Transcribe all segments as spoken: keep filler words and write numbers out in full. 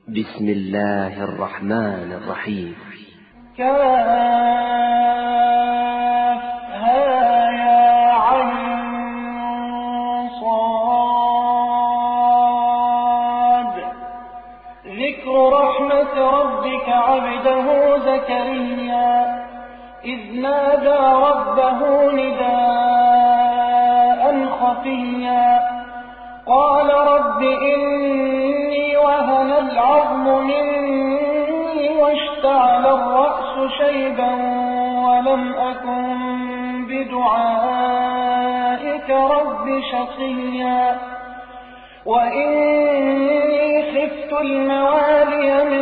بسم الله الرحمن الرحيم. كافها يا عين صاد. ذكر رحمة ربك عبده زكريا إذ نادى ربه نداء خفيا قال رب إني وهن العظم مني واشتعل الرأس شيبا ولم أكن بدعائك رب شقيا وإني خفت الموالي من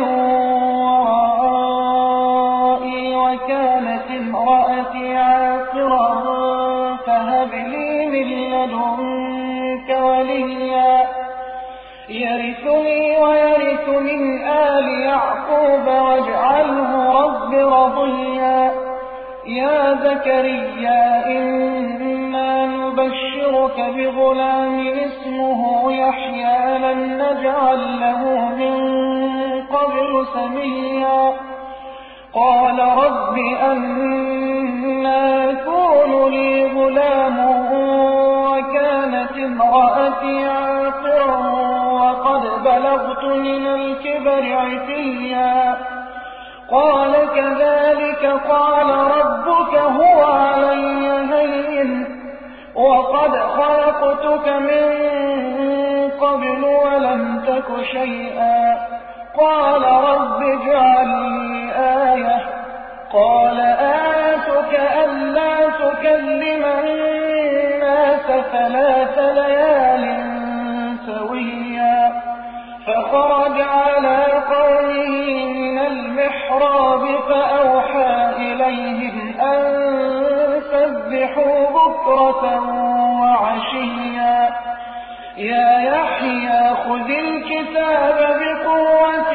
ورائي وكانت امرأتي عاقرا فهب لي من لدنك وليا يرثني ويرث من آل يعقوب واجعله رب رضيا. يا زكريا إنا نبشرك بغلام اسمه يحيى لم نجعل له من قبل سميا قال رب أنى يكون لي غلام وكانت امرأتي عاقرا وقد بلغت من الكبر عتيا قال كذلك قال ربك هو علي هين وقد خلقتك من قبل ولم تك شيئا قال رب اجعل لي آية قال آيتك ألا تكلم الناس ثلاث ليال سويا فخرج على قومه من المحراب فأوحى إليهم أن سبحوا بكرة وعشيا يا يحيى خذ الكتاب بقوة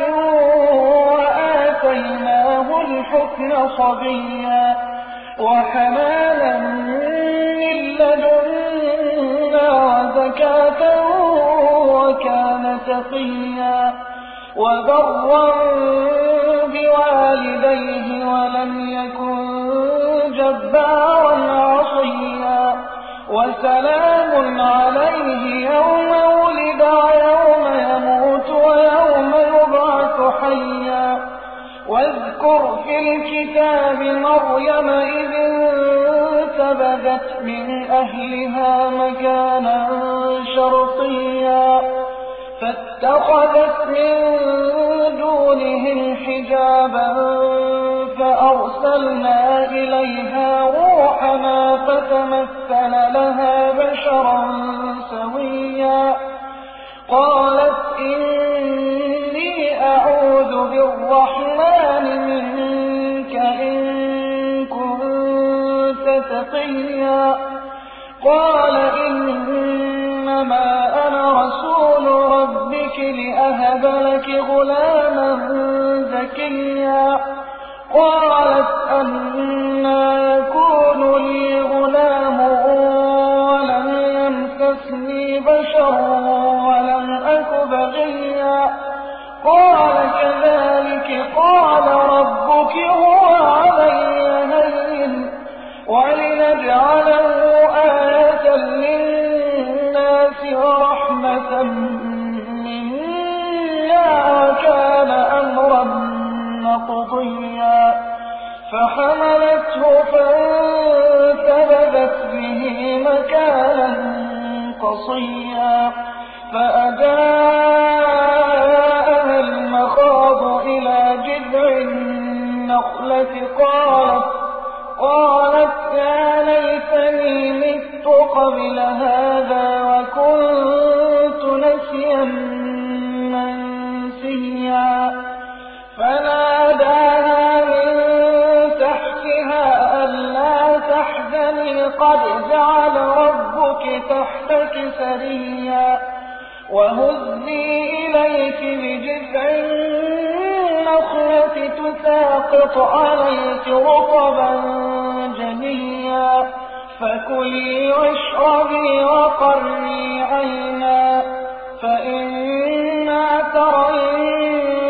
وآتيناه الحكم صبيا وحنانا من لدنا وزكاة وكان تقيا وبرا بوالديه ولم يكن جبارا عصيا وسلام عليه يوم ولد ويوم يموت ويوم يبعث حيا واذكر في الكتاب مريم إذ انتبذت من أهلها مكانا شرقيا فاتخذت من دونهم حجابا فأرسلنا إليها روحنا فتمثل لها بشرا سويا قالت إني أعوذ بالرحمن منك إن كنت تقيا قال إنما أنا رسول ربك لأهب لك غلاما زكيا قالت أنى يكون لي غلام ولم يمسسني بشر ولم أك بغيا قال كذلك قال ربك هو علي هين ولنجعله آية للناس ورحمة منا وكان أمرا مقضيا فحملته فانتبذت به مكانا قصيا فأجاءها المخاض إلى جذع النخلة قالت قالت يا ليتني مت قبل هذا وكنت نسيا منسيا فناداها من تحتها ألا تحزني قد جعل ربك تحتك سريا وهزي إليك بجذع النخلة تساقط عليك رطبا جنيا فكلي واشربي وقري عينا فإما ترين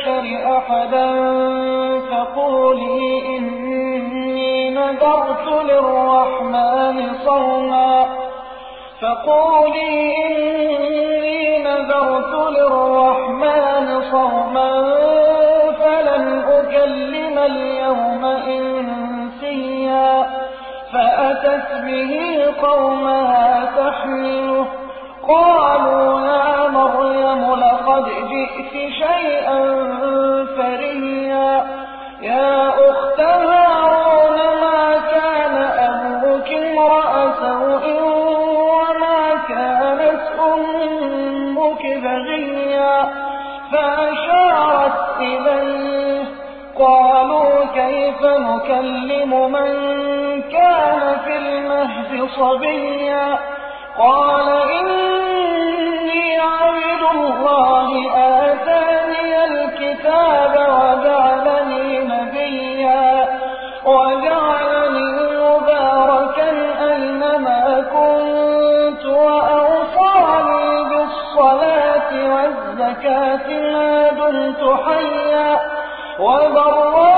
البشر أحدا فقولي إني نذرت للرحمن صوما فقولي إني نذرت للرحمن صوما فلن أكلم اليوم إنسيا فأتت به قومها تحمله قالوا يا مريم لقد جئت شيئا فريا يا أخت هارون ما كان أبوك امرأ سوء وما كانت أمك بغيا فأشارت إليه قالوا كيف نكلم من كان في المهد صبيا قال إني عبد الله آتاني الكتاب وجعلني نبيا وجعلني مباركا أينما كنت وأوصاني بالصلاة والزكاة ما دمت حيا وبرا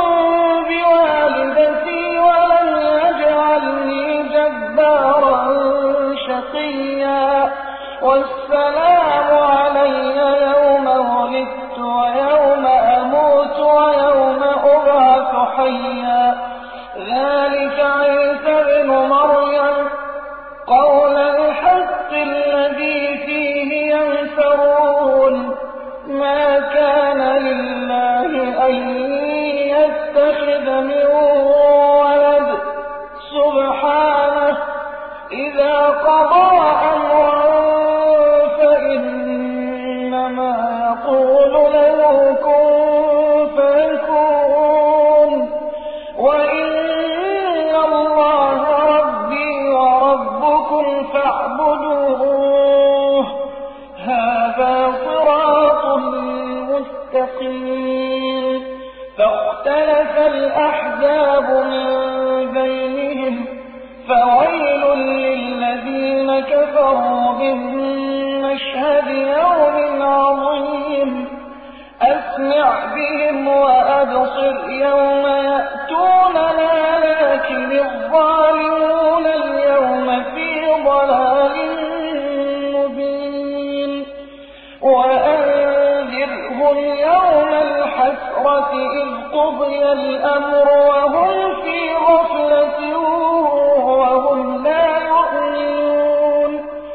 بوالدتي ولم يجعلني جبارا شقيا والسلام علي يوم ولدت ويوم أموت ويوم أبعث حيا ذلك عيسى ابن مريم قول الحق الذي فيه يمترون ما كان لله أن يتخذ من ولد سبحانه إذا قضى أمرا فإنما يقول له كن فيكون وإن الله ربي وربكم فاعبدوه هذا صراط مستقيم فاختلف الأحزاب من بينهم فويل للذين كفروا من مشهد يوم عظيم أسمع بهم وأبصر يوم يأتوننا لكن الظالمون اليوم في ضلال مبين وأنذرهم يوم الحسرة إذ قضي الأمر وهم في غفلة وهم لا يؤمنون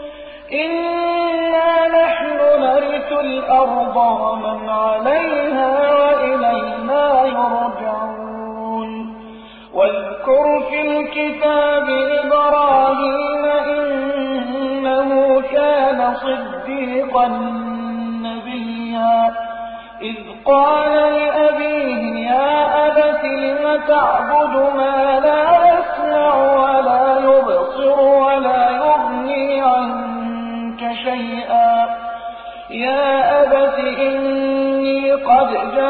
إنا نحن نرث الأرض ومن عليها وإلينا يرجعون واذكر في الكتاب إبراهيم إنه كان صديقا نبيا إذ قال لأبيه يا أبت لم تعبد ما لا يسمع ولا يبصر ولا يغني عنك شيئا يا أبت إني قد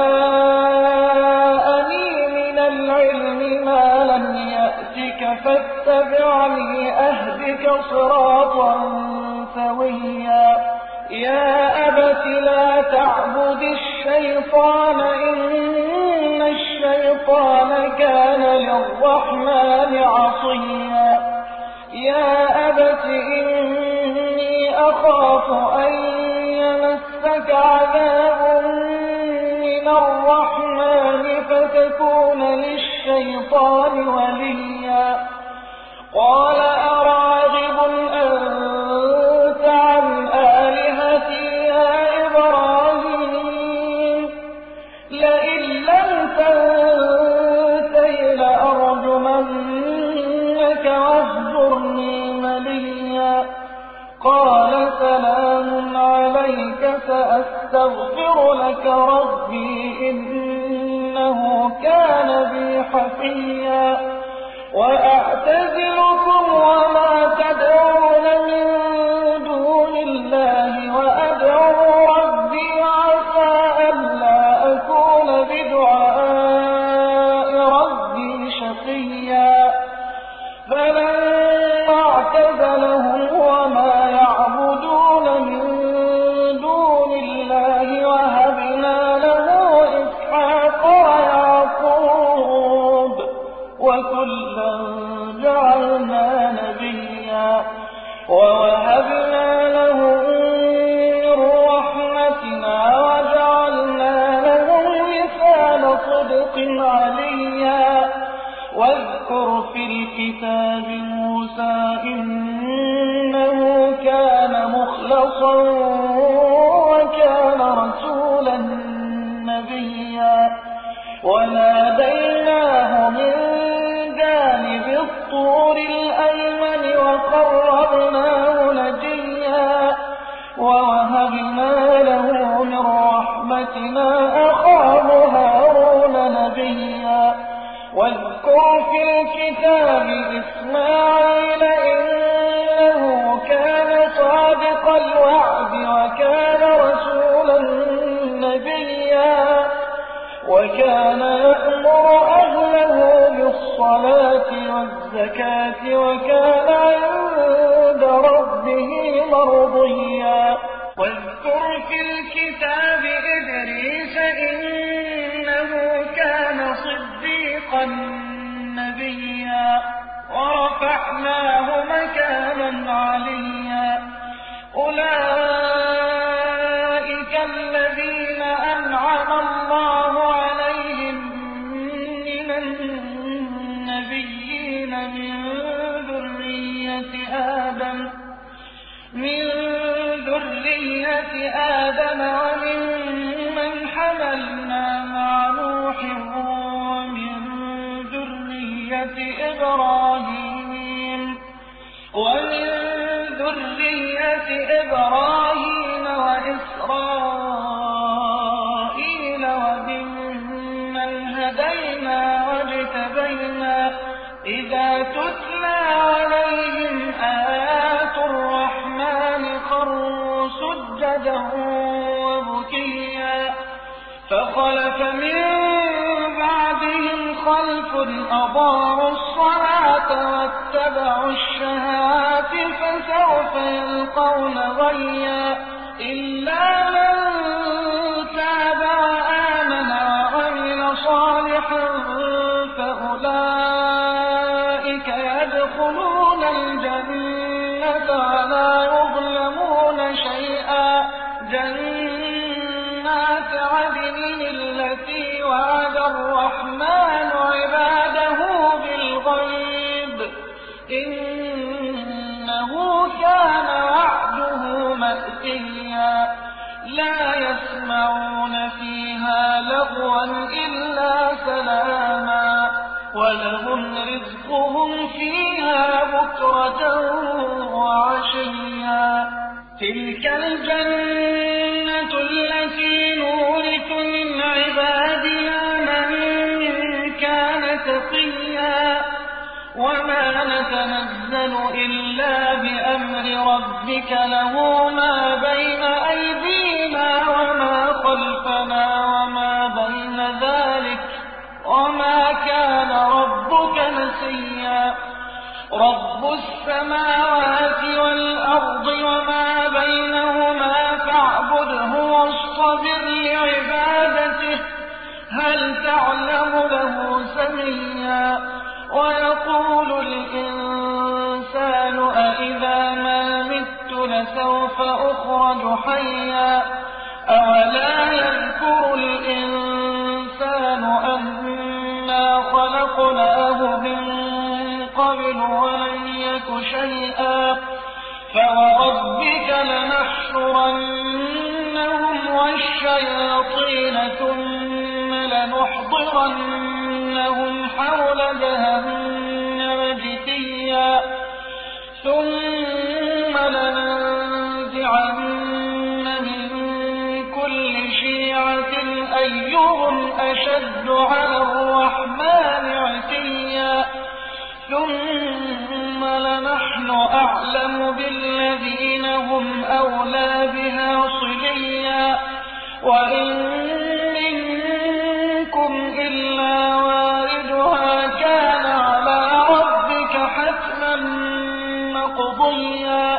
جاءني من العلم ما لم يأتك فاتبعني أهدك صراطا سويا يا أبت لا تعبد الشيطان إن الشيطان كان للرحمن عصيا يا أبت إني أخاف أن يمسك عذاب من الرحمن فتكون للشيطان وليا قال أراغب أنت عن آلهتي يا إبراهيم لئن لم تنته لأرجمنك واهجرني مليا قال سلام عليك سأستغفر لك ربي إنه كان بي حفيا وأعتزلكم وما تدعون من دون الله وأدعو ربي عسى ألا أكون بدعاء ربي شقيا فلما اعتزلهم وما يعبدون من دون الله وهبنا له الكتاب موسى إنه كان مخلصا وكان رسولا نبيا وناديناه من جانب الطور الأيمن وقربناه نجيا ووهبنا له من رحمتنا أخاه هارون نبيا واذكر في الكتاب إسماعيل إنه كان صادق الوعد وكان رسولا نبيا وكان يأمر أهله بالصلاة والزكاة وكان عند ربه مرضيا واذكر في الكتاب إدريس إنه كان صديقا نبيا ورفعناه مكانا عليا أولئك الذين أنعم الله عليهم من النبيين من ذرية آدم من ذرية آدم وممن حملنا مع نوح ومن ذرية إبراهيم ومن ذرية إبراهيم وإسرائيل وممن هدينا واجتبينا إذا تتلى عليهم آيات الرحمن خروا سجدا وبكيا فخلف من بعدهم خلف أضاعوا الصلاة واتبعوا الشهوات فسوف يلقون غيا إلا من تاب وآمن وعمل صالحا فأولئك يدخلون الجنة ولا يظلمون شيئا جنات عدن التي وعد الرحمن عباده بالغيب إنه كان وعده مأتيا لا يسمعون فيها لغوا إلا سلاما ولهم رزقهم فيها بكرة وعشيا تلك الجنة التي نورث من عبادنا من كان تقيا وما نتنزل إلا بأمر ربك له ما بين أيدينا وما خلفنا وما بين ذلك وما كان ربك نسيا رب السماوات والأرض وما بينهما فاعبده واصطبر لعبادته هل تعلم له سميا ويقول الإنسان أإذا ما مت لسوف أخرج حيا أولا يذكر الإنسان أنا خلقناه من قبل ولم يك شيئا فوربك لنحشرنهم والشياطين ثم لنحضرنهم حول جهنم جثيا ثم لننزعن من كل شيعة أيهم أشد على الرحمن عتيا ثم لنحن أعلم بالذين هم أولى بها صليا وإن منكم إلا واردها كان على ربك حتما مقضيا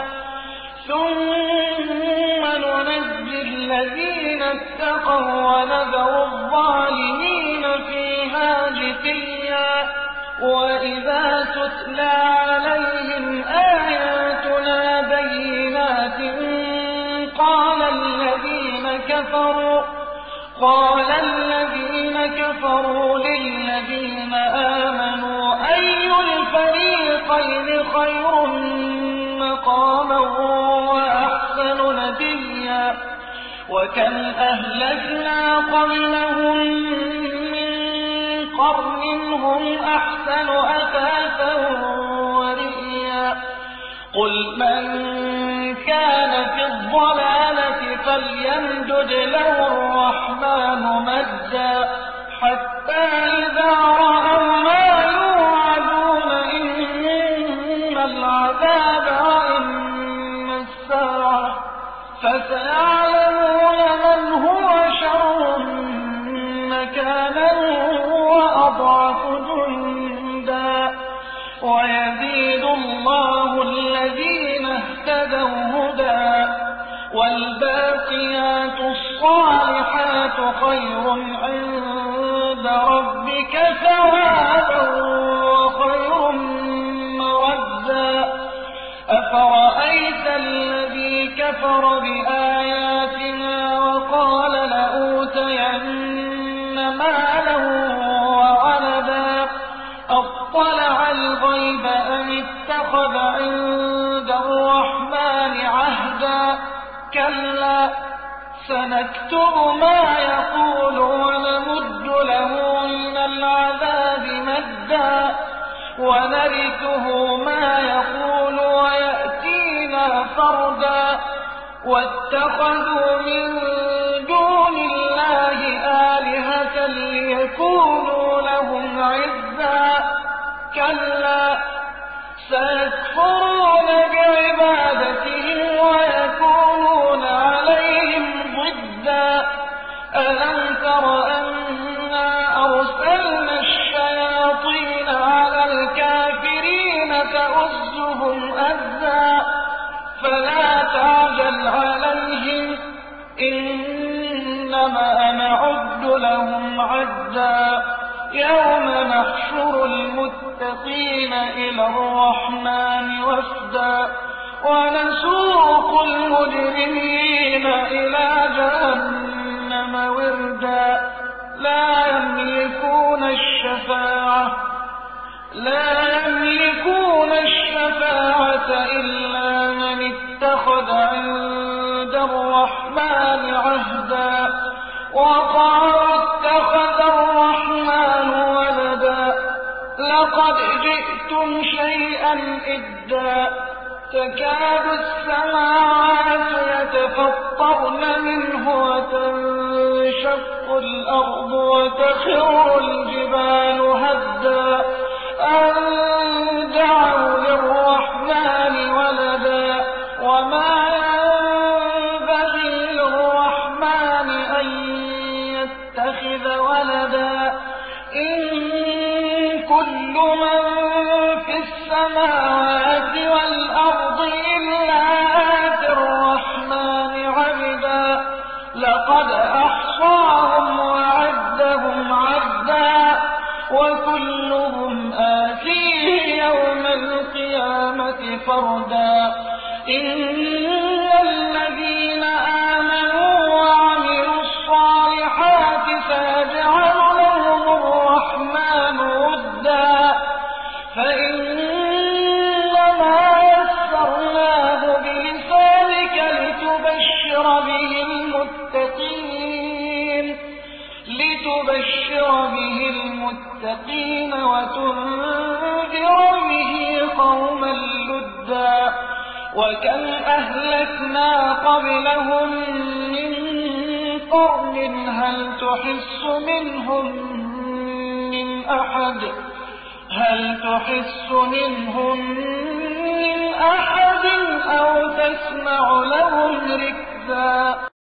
ثم ننجي الذين اتقوا ونذر الظالمين فيها جثيا وإذا تتلى عليهم آياتنا بينات قال الذين كفروا قال الذين كفروا للذين آمنوا أي الفريقين خير مقاما وأحسن نديا وكم أهلكنا قبلهم من قرن هم أحسن أثاثا ورئيا قل من كان في الضلالة فليمدد له الرحمن مدا حتى إذا رأوا ما يوعدون إما العذاب وإما الساعة فسيعلمون من هو شر مكانا وأضعف جندا ويزيد الله الذين اهتدوا هدى والباقيات الصالحات خير عند ربك ثوابا وخير مردا أفرأيت الذي كفر بآياتنا وقال لأوتين مالا وولدا أطلع الغيب أم اتخذ عند الرحمن عهدا كلا سنكتب ما يقول ونمد له من العذاب مدا ونرثه ما يقول ويأتينا فردا واتخذوا من دون الله آلهة ليكونوا لهم عزا كلا سيكفرون بعبادتهم ويكونون عليهم ضدا ألم تر أنا أرسلنا الشياطين على الكافرين تؤزهم أزا فلا تعجل عليهم إنما نعد لهم عدا يوم نحشر المتقين إلى الرحمن وفدا ونسوق المجرمين إلى جهنم وردا لا يملكون الشفاعة لا يملكون الشفاعة إلا من اتخذ عند الرحمن عهدا وقالوا اتخذ الرحمن ولدا لقد جئتم شيئا إدا تكاد السماوات يتفطرن منه وتنشق الأرض وتخر الجبال هدا أن دعوا للرحمن ولدا وما ينبغي للرحمن أن يتخذ ولدا إن كل من في السماوات والأرض إلا آتي الرحمن عبدا لقد أحصاهم وعدهم عدا وكلهم آتيه يوم القيامة فردا إن الذين آمنوا وعملوا الصالحات سيجعل لهم الرحمن ودا فإنما يسرناه بلسانك لتبشر به المتقين لتبشر به المتقين وتنذر به قوما لدا وكم أهلكنا قبلهم من قرن هل تحس منهم من أحد هل تحس منهم من أحد أو تسمع لهم ركزا